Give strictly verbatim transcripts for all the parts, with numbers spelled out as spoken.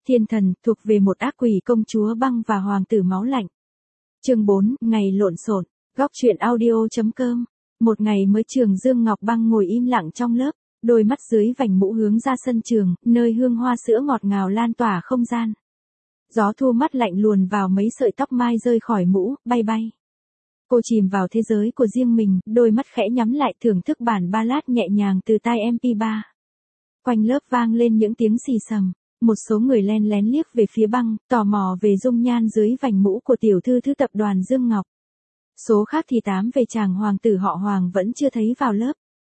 Thiên thần, thuộc về một ác quỷ công chúa băng và hoàng tử máu lạnh. Chương bốn, ngày lộn xộn. Góc truyện audio chấm com. Một ngày mới trường Dương Ngọc Băng ngồi im lặng trong lớp, đôi mắt dưới vành mũ hướng ra sân trường, nơi hương hoa sữa ngọt ngào lan tỏa không gian. Gió thu mắt lạnh luồn vào mấy sợi tóc mai rơi khỏi mũ, bay bay. Cô chìm vào thế giới của riêng mình, đôi mắt khẽ nhắm lại thưởng thức bản ballad nhẹ nhàng từ tai em pê ba. Quanh lớp vang lên những tiếng xì xầm, một số người len lén liếc về phía băng, tò mò về dung nhan dưới vành mũ của tiểu thư thứ tập đoàn Dương Ngọc. Số khác thì tám về chàng hoàng tử họ Hoàng vẫn chưa thấy vào lớp.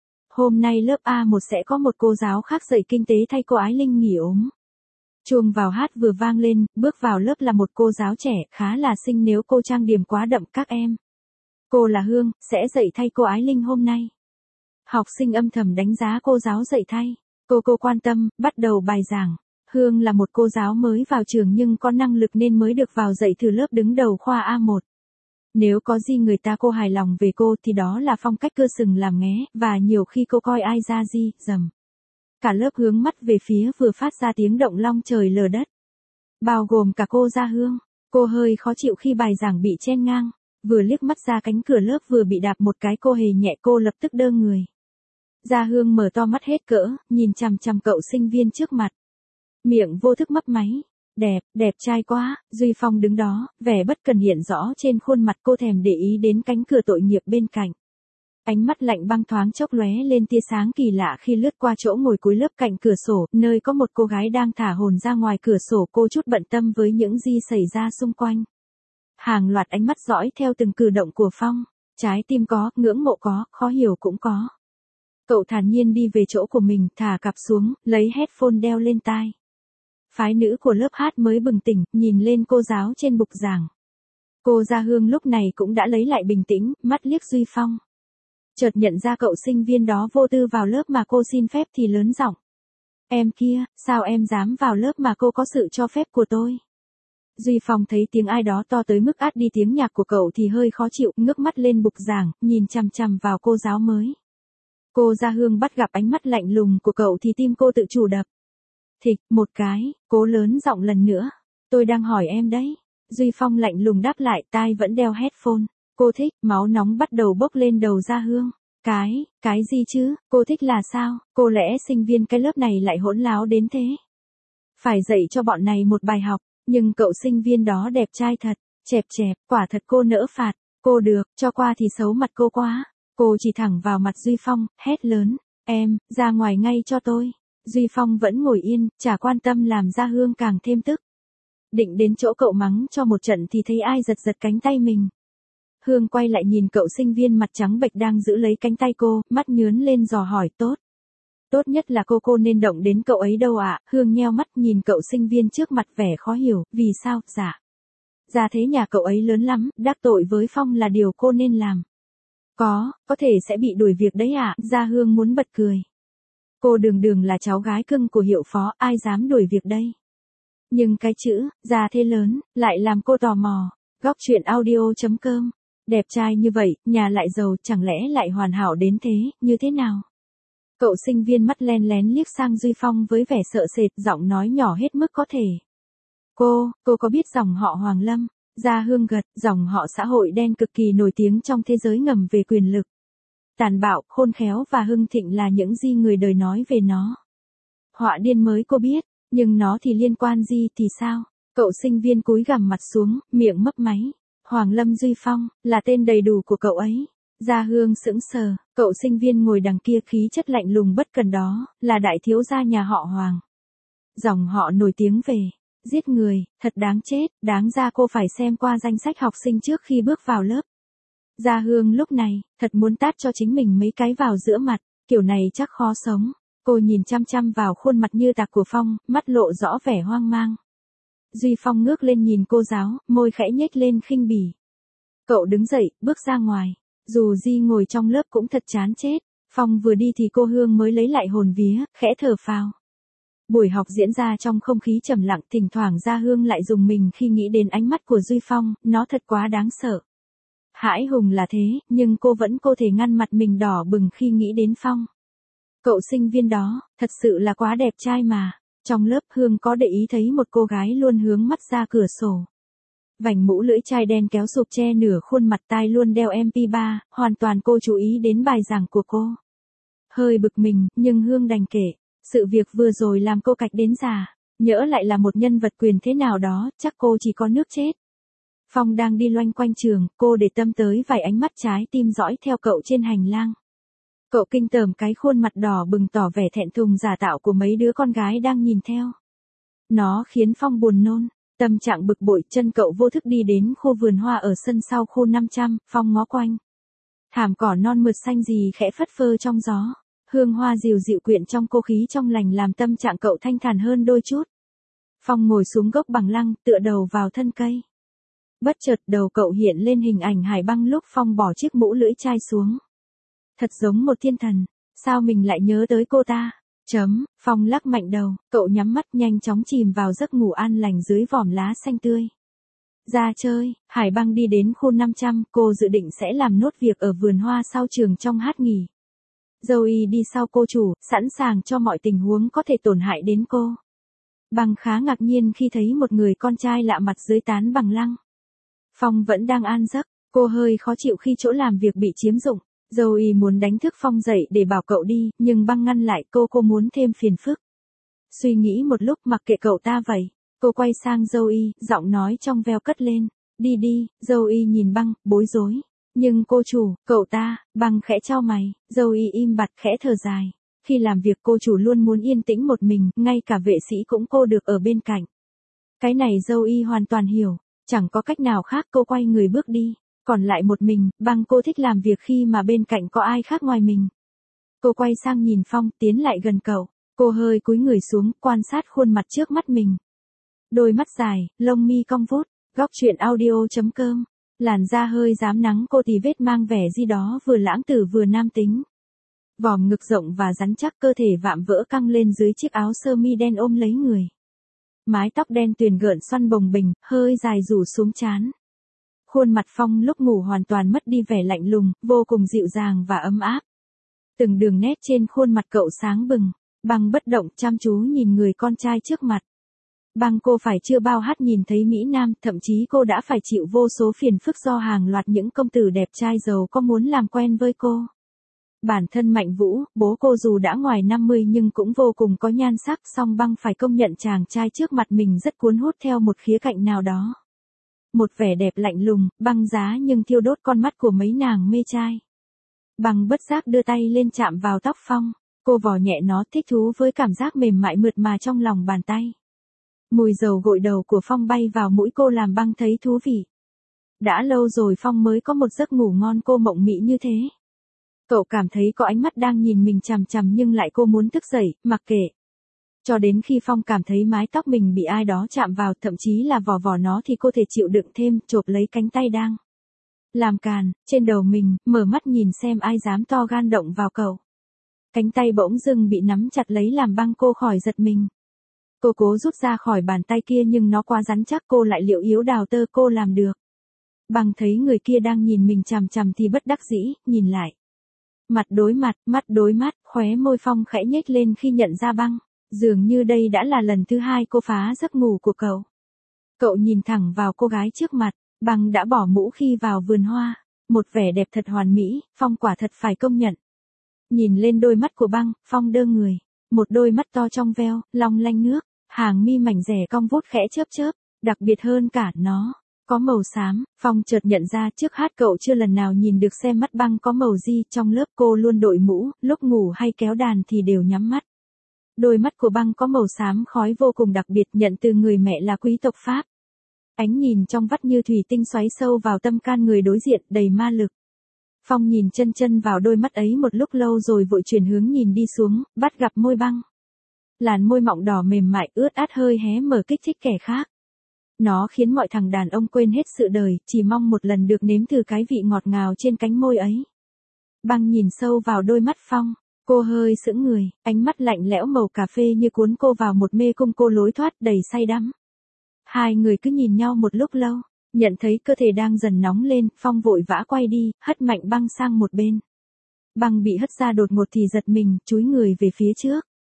Hôm nay lớp A một sẽ có một cô giáo khác dạy kinh tế thay cô Ái Linh nghỉ ốm. Chuông vào hát vừa vang lên, bước vào lớp là một cô giáo trẻ, khá là xinh nếu cô trang điểm quá đậm các em. Cô là Hương, sẽ dạy thay cô Ái Linh hôm nay. Học sinh âm thầm đánh giá cô giáo dạy thay. Cô cô quan tâm, bắt đầu bài giảng. Hương là một cô giáo mới vào trường nhưng có năng lực nên mới được vào dạy thử lớp đứng đầu khoa A một. Nếu có gì người ta cô hài lòng về cô thì đó là phong cách cưa sừng làm nghé, và nhiều khi cô coi ai ra gì, dầm. Cả lớp hướng mắt về phía vừa phát ra tiếng động long trời lở đất. Bao gồm cả cô Gia Hương. Cô hơi khó chịu khi bài giảng bị chen ngang. Vừa liếc mắt ra cánh cửa lớp vừa bị đạp một cái cô hề nhẹ, cô lập tức đơ người. Gia Hương mở to mắt hết cỡ, nhìn chằm chằm cậu sinh viên trước mặt. Miệng vô thức mấp máy. Đẹp, đẹp trai quá. Duy Phong đứng đó, vẻ bất cần hiện rõ trên khuôn mặt, cô thèm để ý đến cánh cửa tội nghiệp bên cạnh. Ánh mắt lạnh băng thoáng chốc lóe lên tia sáng kỳ lạ khi lướt qua chỗ ngồi cuối lớp cạnh cửa sổ, nơi có một cô gái đang thả hồn ra ngoài cửa sổ. Cô chút bận tâm với những gì xảy ra xung quanh. Hàng loạt ánh mắt dõi theo từng cử động của Phong. Trái tim có, ngưỡng mộ có, khó hiểu cũng có. Cậu thản nhiên đi về chỗ của mình, thả cặp xuống, lấy headphone đeo lên tai. Phái nữ của lớp hát mới bừng tỉnh, nhìn lên cô giáo trên bục giảng. Cô Gia Hương lúc này cũng đã lấy lại bình tĩnh, mắt liếc Duy Phong. Chợt nhận ra cậu sinh viên đó vô tư vào lớp mà cô xin phép thì lớn giọng. Em kia, sao em dám vào lớp mà cô có sự cho phép của tôi? Duy Phong thấy tiếng ai đó to tới mức át đi tiếng nhạc của cậu thì hơi khó chịu, ngước mắt lên bục giảng, nhìn chằm chằm vào cô giáo mới. Cô Gia Hương bắt gặp ánh mắt lạnh lùng của cậu thì tim cô tự chủ đập. Thịch, một cái, cố lớn giọng lần nữa. Tôi đang hỏi em đấy. Duy Phong lạnh lùng đáp lại, tai vẫn đeo headphone. Cô thích, máu nóng bắt đầu bốc lên đầu Gia Hương. Cái, cái gì chứ, cô thích là sao, cô lẽ sinh viên cái lớp này lại hỗn láo đến thế. Phải dạy cho bọn này một bài học, nhưng cậu sinh viên đó đẹp trai thật, chẹp chẹp, quả thật cô nỡ phạt. Cô được, cho qua thì xấu mặt cô quá. Cô chỉ thẳng vào mặt Duy Phong, hét lớn, em, ra ngoài ngay cho tôi. Duy Phong vẫn ngồi yên, chả quan tâm làm Gia Hương càng thêm tức. Định đến chỗ cậu mắng cho một trận thì thấy ai giật giật cánh tay mình. Hương quay lại nhìn cậu sinh viên mặt trắng bệch đang giữ lấy cánh tay cô, mắt nhướn lên dò hỏi tốt. Tốt nhất là cô cô nên động đến cậu ấy đâu ạ? À? Hương nheo mắt nhìn cậu sinh viên trước mặt vẻ khó hiểu, vì sao, dạ. Gia thế nhà cậu ấy lớn lắm, đắc tội với Phong là điều cô nên làm. Có, có thể sẽ bị đuổi việc đấy ạ. À? Gia Hương muốn bật cười. Cô đường đường là cháu gái cưng của hiệu phó, ai dám đuổi việc đây. Nhưng cái chữ, gia thế lớn, lại làm cô tò mò. Góc truyện audio chấm com. Đẹp trai như vậy, nhà lại giàu, chẳng lẽ lại hoàn hảo đến thế, như thế nào? Cậu sinh viên mắt len lén liếc sang Duy Phong với vẻ sợ sệt, giọng nói nhỏ hết mức có thể. Cô, cô có biết dòng họ Hoàng Lâm? Gia Hương gật, dòng họ xã hội đen cực kỳ nổi tiếng trong thế giới ngầm về quyền lực. Tàn bạo, khôn khéo và hưng thịnh là những gì người đời nói về nó. Họa điên mới cô biết, nhưng nó thì liên quan gì thì sao? Cậu sinh viên cúi gằm mặt xuống, miệng mấp máy. Hoàng Lâm Duy Phong, là tên đầy đủ của cậu ấy. Gia Hương sững sờ, cậu sinh viên ngồi đằng kia khí chất lạnh lùng bất cần đó, là đại thiếu gia nhà họ Hoàng. Dòng họ nổi tiếng về giết người, thật đáng chết, đáng ra cô phải xem qua danh sách học sinh trước khi bước vào lớp. Gia Hương lúc này, thật muốn tát cho chính mình mấy cái vào giữa mặt, kiểu này chắc khó sống. Cô nhìn chăm chăm vào khuôn mặt như tạc của Phong, mắt lộ rõ vẻ hoang mang. Duy Phong ngước lên nhìn cô giáo, môi khẽ nhếch lên khinh bỉ. Cậu đứng dậy, bước ra ngoài. Dù Di ngồi trong lớp cũng thật chán chết. Phong vừa đi thì cô Hương mới lấy lại hồn vía, khẽ thở phào. Buổi học diễn ra trong không khí trầm lặng, thỉnh thoảng Gia Hương lại rùng mình khi nghĩ đến ánh mắt của Duy Phong, nó thật quá đáng sợ. Hãi hùng là thế, nhưng cô vẫn cô thể ngăn mặt mình đỏ bừng khi nghĩ đến Phong. Cậu sinh viên đó, thật sự là quá đẹp trai mà. Trong lớp Hương có để ý thấy một cô gái luôn hướng mắt ra cửa sổ. Vành mũ lưỡi chai đen kéo sụp che nửa khuôn mặt, tai luôn đeo em pê ba, hoàn toàn cô chú ý đến bài giảng của cô. Hơi bực mình, nhưng Hương đành kể. Sự việc vừa rồi làm cô cạch đến già. Nhỡ lại là một nhân vật quyền thế nào đó, chắc cô chỉ có nước chết. Phong đang đi loanh quanh trường, cô để tâm tới vài ánh mắt trái tim dõi theo cậu trên hành lang. Cậu kinh tởm cái khuôn mặt đỏ bừng tỏ vẻ thẹn thùng giả tạo của mấy đứa con gái đang nhìn theo. Nó khiến Phong buồn nôn, tâm trạng bực bội, chân cậu vô thức đi đến khu vườn hoa ở sân sau khu năm trăm, Phong ngó quanh. Thảm cỏ non mượt xanh gì khẽ phất phơ trong gió, hương hoa dịu dịu quyện trong không khí trong lành làm tâm trạng cậu thanh thản hơn đôi chút. Phong ngồi xuống gốc bằng lăng, tựa đầu vào thân cây. Bất chợt đầu cậu hiện lên hình ảnh Hải Băng lúc Phong bỏ chiếc mũ lưỡi chai xuống. Thật giống một thiên thần, sao mình lại nhớ tới cô ta? Chấm, Phong lắc mạnh đầu, cậu nhắm mắt nhanh chóng chìm vào giấc ngủ an lành dưới vòm lá xanh tươi. Ra chơi, Hải Băng đi đến khu năm trăm, cô dự định sẽ làm nốt việc ở vườn hoa sau trường trong hát nghỉ. Zoe đi sau cô chủ, sẵn sàng cho mọi tình huống có thể tổn hại đến cô. Băng khá ngạc nhiên khi thấy một người con trai lạ mặt dưới tán bằng lăng. Phong vẫn đang an giấc, cô hơi khó chịu khi chỗ làm việc bị chiếm dụng. Zoe muốn đánh thức Phong dậy để bảo cậu đi, nhưng Băng ngăn lại cô cô muốn thêm phiền phức. Suy nghĩ một lúc mặc kệ cậu ta vậy, cô quay sang Zoe, giọng nói trong veo cất lên. Đi đi, Zoe nhìn Băng, bối rối. Nhưng cô chủ, cậu ta, Băng khẽ chau mày, Zoe im bặt khẽ thở dài. Khi làm việc cô chủ luôn muốn yên tĩnh một mình, ngay cả vệ sĩ cũng cô được ở bên cạnh. Cái này Zoe hoàn toàn hiểu, chẳng có cách nào khác, cô quay người bước đi. Còn lại một mình, Băng cô thích làm việc khi mà bên cạnh có ai khác ngoài mình. Cô quay sang nhìn Phong, tiến lại gần cậu. Cô hơi cúi người xuống, quan sát khuôn mặt trước mắt mình. Đôi mắt dài, lông mi cong vút, góc truyện audio chấm com. Làn da hơi rám nắng, cô tì vết mang vẻ gì đó vừa lãng tử vừa nam tính. Vòm ngực rộng và rắn chắc, cơ thể vạm vỡ căng lên dưới chiếc áo sơ mi đen ôm lấy người. Mái tóc đen tuyền gợn xoăn bồng bềnh, hơi dài rủ xuống trán. Khuôn mặt Phong lúc ngủ hoàn toàn mất đi vẻ lạnh lùng, vô cùng dịu dàng và ấm áp. Từng đường nét trên khuôn mặt cậu sáng bừng. Băng bất động chăm chú nhìn người con trai trước mặt. Băng cô phải chưa bao hát nhìn thấy Mỹ Nam, thậm chí cô đã phải chịu vô số phiền phức do hàng loạt những công tử đẹp trai giàu có muốn làm quen với cô. Bản thân Mạnh Vũ, bố cô dù đã ngoài năm mươi nhưng cũng vô cùng có nhan sắc, song Băng phải công nhận chàng trai trước mặt mình rất cuốn hút theo một khía cạnh nào đó. Một vẻ đẹp lạnh lùng, băng giá nhưng thiêu đốt con mắt của mấy nàng mê trai. Băng bất giác đưa tay lên chạm vào tóc Phong, cô vò nhẹ nó, thích thú với cảm giác mềm mại mượt mà trong lòng bàn tay. Mùi dầu gội đầu của Phong bay vào mũi cô làm Băng thấy thú vị. Đã lâu rồi Phong mới có một giấc ngủ ngon cô mộng mị như thế. Cậu cảm thấy có ánh mắt đang nhìn mình chằm chằm nhưng lại cô muốn thức dậy, mặc kệ. Cho đến khi Phong cảm thấy mái tóc mình bị ai đó chạm vào, thậm chí là vò vò nó thì cô thể chịu đựng thêm, chộp lấy cánh tay đang làm càn, trên đầu mình, mở mắt nhìn xem ai dám to gan động vào cậu. Cánh tay bỗng dưng bị nắm chặt lấy làm Băng cô khỏi giật mình. Cô cố rút ra khỏi bàn tay kia nhưng nó quá rắn chắc, cô lại liệu yếu đào tơ, cô làm được. Băng thấy người kia đang nhìn mình chằm chằm thì bất đắc dĩ, nhìn lại. Mặt đối mặt, mắt đối mắt, khóe môi Phong khẽ nhếch lên khi nhận ra Băng. Dường như đây đã là lần thứ hai cô phá giấc ngủ của cậu. Cậu nhìn thẳng vào cô gái trước mặt, Băng đã bỏ mũ khi vào vườn hoa. Một vẻ đẹp thật hoàn mỹ, Phong quả thật phải công nhận. Nhìn lên đôi mắt của Băng, Phong đơ người. Một đôi mắt to trong veo, long lanh nước, hàng mi mảnh rẻ cong vút khẽ chớp chớp, đặc biệt hơn cả nó có màu xám. Phong chợt nhận ra trước hát cậu chưa lần nào nhìn được xem mắt Băng có màu gì, trong lớp cô luôn đội mũ, lúc ngủ hay kéo đàn thì đều nhắm mắt. Đôi mắt của Băng có màu xám khói vô cùng đặc biệt, nhận từ người mẹ là quý tộc Pháp. Ánh nhìn trong vắt như thủy tinh xoáy sâu vào tâm can người đối diện, đầy ma lực. Phong nhìn chân chân vào đôi mắt ấy một lúc lâu rồi vội chuyển hướng nhìn đi xuống, bắt gặp môi Băng. Làn môi mọng đỏ mềm mại ướt át hơi hé mở kích thích kẻ khác. Nó khiến mọi thằng đàn ông quên hết sự đời, chỉ mong một lần được nếm thử cái vị ngọt ngào trên cánh môi ấy. Băng nhìn sâu vào đôi mắt Phong. Cô hơi sững người, ánh mắt lạnh lẽo màu cà phê như cuốn cô vào một mê cung cô lối thoát đầy say đắm. Hai người cứ nhìn nhau một lúc lâu, nhận thấy cơ thể đang dần nóng lên, Phong vội vã quay đi, hất mạnh Băng sang một bên. Băng bị hất ra đột ngột thì giật mình, chúi người về phía trước.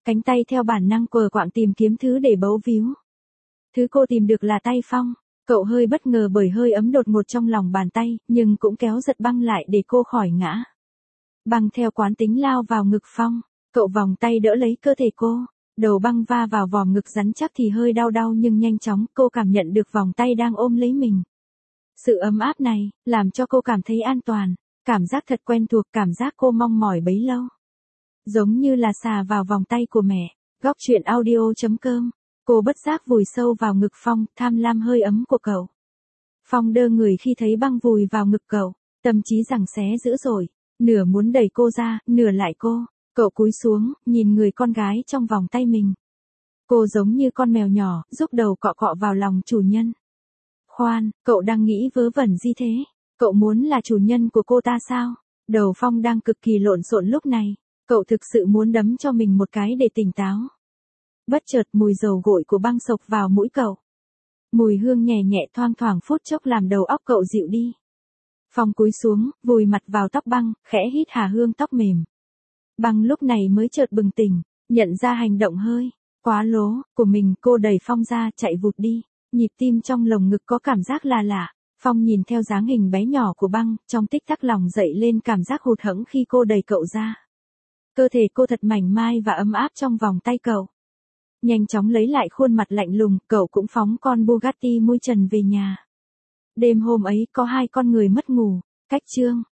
Cánh tay theo bản năng quờ quạng tìm kiếm thứ để bấu víu. Thứ cô tìm được là tay Phong. Cậu hơi bất ngờ bởi hơi ấm đột ngột trong lòng bàn tay, nhưng cũng kéo giật băng lại để cô khỏi ngã. Băng theo quán tính lao vào ngực Phong. Cậu vòng tay đỡ lấy cơ thể cô. Đầu băng va vào vòm ngực rắn chắc thì hơi đau đau nhưng nhanh chóng cô cảm nhận được vòng tay đang ôm lấy mình. Sự ấm áp này, làm cho cô cảm thấy an toàn. Cảm giác thật quen thuộc, cảm giác cô mong mỏi bấy lâu. Giống như là xà vào vòng tay của mẹ. Góc truyện audio chấm com. Cô bất giác vùi sâu vào ngực Phong, tham lam hơi ấm của cậu. Phong đơ người khi thấy băng vùi vào ngực cậu, tâm trí giằng xé dữ dội, nửa muốn đẩy cô ra, nửa lại cô. Cậu cúi xuống, nhìn người con gái trong vòng tay mình. Cô giống như con mèo nhỏ, giúp đầu cọ cọ vào lòng chủ nhân. Khoan, cậu đang nghĩ vớ vẩn gì thế? Cậu muốn là chủ nhân của cô ta sao? Đầu Phong đang cực kỳ lộn xộn lúc này. Cậu thực sự muốn đấm cho mình một cái để tỉnh táo. Bất chợt mùi dầu gội của băng xộc vào mũi cậu. Mùi hương nhẹ nhẹ thoang thoảng phút chốc làm đầu óc cậu dịu đi. Phong cúi xuống, vùi mặt vào tóc băng, khẽ hít hà hương tóc mềm. Băng lúc này mới chợt bừng tỉnh, nhận ra hành động hơi quá lố của mình, cô đẩy Phong ra, chạy vụt đi. Nhịp tim trong lồng ngực có cảm giác là lạ. Phong nhìn theo dáng hình bé nhỏ của băng, trong tích tắc lòng dậy lên cảm giác hụt hẫng khi cô đẩy cậu ra. Cơ thể cô thật mảnh mai và ấm áp trong vòng tay cậu. Nhanh chóng lấy lại khuôn mặt lạnh lùng, cậu cũng phóng con Bugatti mui trần về nhà. Đêm hôm ấy có hai con người mất ngủ. Cách chương